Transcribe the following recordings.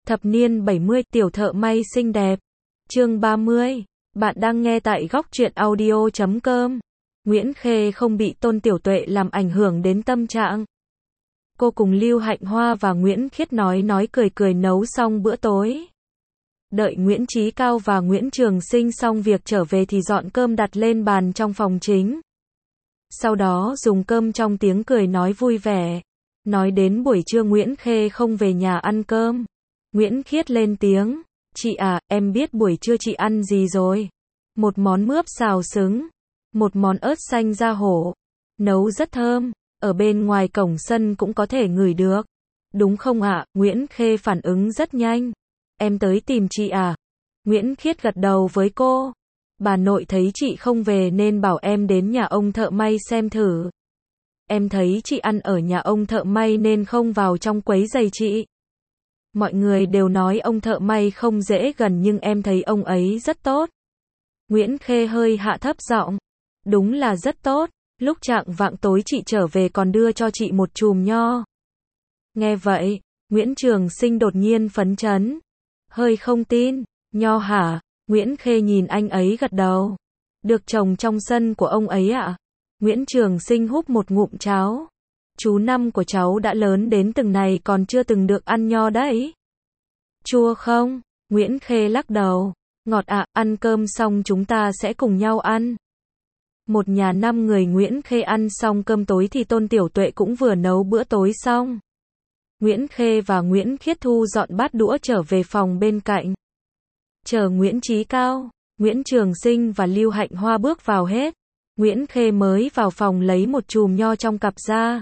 Thập niên 70, tiểu thợ may xinh đẹp. Chương 30. Bạn đang nghe tại góc truyện audio.com. Nguyễn Khê không bị Tôn Tiểu Tuệ làm ảnh hưởng đến tâm trạng. Cô cùng Lưu Hạnh Hoa và Nguyễn Khiết nói cười cười nấu xong bữa tối. Đợi Nguyễn Chí Cao và Nguyễn Trường Sinh xong việc trở về thì dọn cơm đặt lên bàn trong phòng chính. Sau đó dùng cơm trong tiếng cười nói vui vẻ. Nói đến buổi trưa Nguyễn Khê không về nhà ăn cơm. Nguyễn Khiết lên tiếng, chị à, em biết buổi trưa chị ăn gì rồi. Một món mướp xào xứng, một món ớt xanh da hổ, nấu rất thơm, ở bên ngoài cổng sân cũng có thể ngửi được. Đúng không ạ? Nguyễn Khê phản ứng rất nhanh. Em tới tìm chị à? Nguyễn Khiết gật đầu với cô. Bà nội thấy chị không về nên bảo em đến nhà ông thợ may xem thử. Em thấy chị ăn ở nhà ông thợ may nên không vào trong quấy rầy chị. Mọi người đều nói ông thợ may không dễ gần nhưng em thấy ông ấy rất tốt. Nguyễn Khê hơi hạ thấp giọng. Đúng là rất tốt, lúc chạng vạng tối chị trở về còn đưa cho chị một chùm nho. Nghe vậy, Nguyễn Trường Sinh đột nhiên phấn chấn. Hơi không tin, nho hả? Nguyễn Khê nhìn anh ấy gật đầu. Được trồng trong sân của ông ấy ạ? Nguyễn Trường Sinh húp một ngụm cháo. Chú Năm của cháu đã lớn đến từng này còn chưa từng được ăn nho đấy. Chua không? Nguyễn Khê lắc đầu. Ngọt ạ, ăn cơm xong chúng ta sẽ cùng nhau ăn. Một nhà 5 người. Nguyễn Khê ăn xong cơm tối thì Tôn Tiểu Tuệ cũng vừa nấu bữa tối xong. Nguyễn Khê và Nguyễn Khiết thu dọn bát đũa trở về phòng bên cạnh. Chờ Nguyễn Chí Cao, Nguyễn Trường Sinh và Lưu Hạnh Hoa bước vào hết. Nguyễn Khê mới vào phòng lấy một chùm nho trong cặp ra.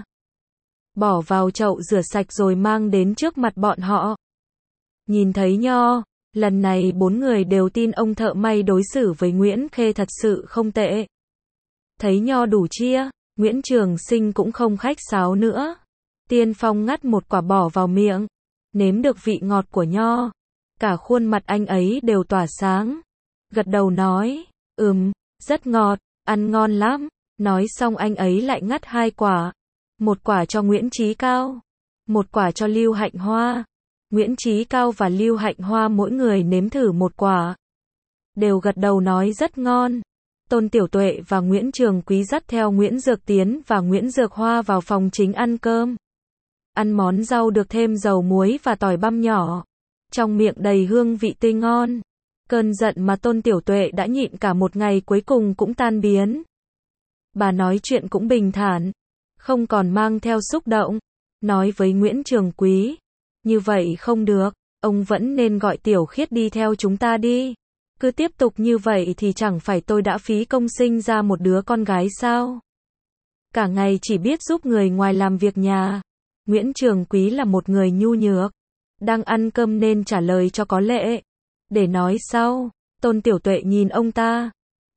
Bỏ vào chậu rửa sạch rồi mang đến trước mặt bọn họ. Nhìn thấy nho, lần này 4 người đều tin ông thợ may đối xử với Nguyễn Khê thật sự không tệ. Thấy nho đủ chia, Nguyễn Trường Sinh cũng không khách sáo nữa. Tiên phong ngắt một quả bỏ vào miệng, nếm được vị ngọt của nho. Cả khuôn mặt anh ấy đều tỏa sáng. Gật đầu nói, rất ngọt, ăn ngon lắm. Nói xong anh ấy lại ngắt 2 quả. Một quả cho Nguyễn Chí Cao, một quả cho Lưu Hạnh Hoa. Nguyễn Chí Cao và Lưu Hạnh Hoa mỗi người nếm thử một quả. Đều gật đầu nói rất ngon. Tôn Tiểu Tuệ và Nguyễn Trường Quý dắt theo Nguyễn Dược Tiến và Nguyễn Dược Hoa vào phòng chính ăn cơm. Ăn món rau được thêm dầu muối và tỏi băm nhỏ. Trong miệng đầy hương vị tươi ngon. Cơn giận mà Tôn Tiểu Tuệ đã nhịn cả một ngày cuối cùng cũng tan biến. Bà nói chuyện cũng bình thản, không còn mang theo xúc động. Nói với Nguyễn Trường Quý, như vậy không được, ông vẫn nên gọi Tiểu Khiết đi theo chúng ta đi. Cứ tiếp tục như vậy thì chẳng phải tôi đã phí công sinh ra một đứa con gái sao? Cả ngày chỉ biết giúp người ngoài làm việc nhà. Nguyễn Trường Quý là một người nhu nhược, đang ăn cơm nên trả lời cho có lệ. Để nói sau. Tôn Tiểu Tuệ nhìn ông ta.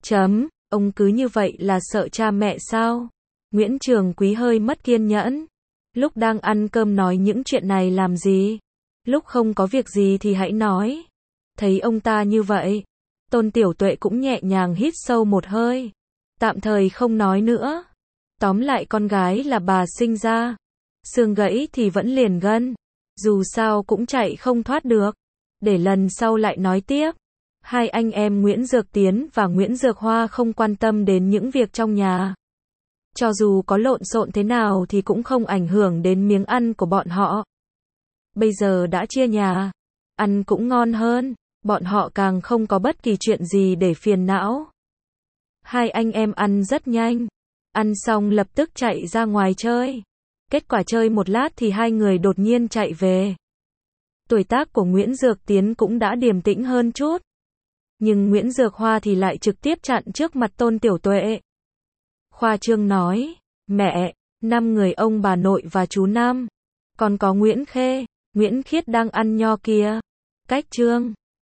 Ông cứ như vậy là sợ cha mẹ sao? Nguyễn Trường Quý hơi mất kiên nhẫn. Lúc đang ăn cơm nói những chuyện này làm gì? Lúc không có việc gì thì hãy nói. Thấy ông ta như vậy, Tôn Tiểu Tuệ cũng nhẹ nhàng hít sâu một hơi. Tạm thời không nói nữa. Tóm lại con gái là bà sinh ra. Xương gãy thì vẫn liền gân. Dù sao cũng chạy không thoát được. Để lần sau lại nói tiếp. Hai anh em Nguyễn Dược Tiến và Nguyễn Dược Hoa không quan tâm đến những việc trong nhà. Cho dù có lộn xộn thế nào thì cũng không ảnh hưởng đến miếng ăn của bọn họ. Bây giờ đã chia nhà, ăn cũng ngon hơn, bọn họ càng không có bất kỳ chuyện gì để phiền não. Hai anh em ăn rất nhanh, ăn xong lập tức chạy ra ngoài chơi. Kết quả chơi một lát thì hai người đột nhiên chạy về. Tuổi tác của Nguyễn Dược Tiến cũng đã điềm tĩnh hơn chút. Nhưng Nguyễn Dược Hoa thì lại trực tiếp chặn trước mặt Tôn Tiểu Tuệ. Khoa trương nói, mẹ, 5 người ông bà nội và chú Năm. Còn có Nguyễn Khê, Nguyễn Khiết đang ăn nho kìa. Cách trương.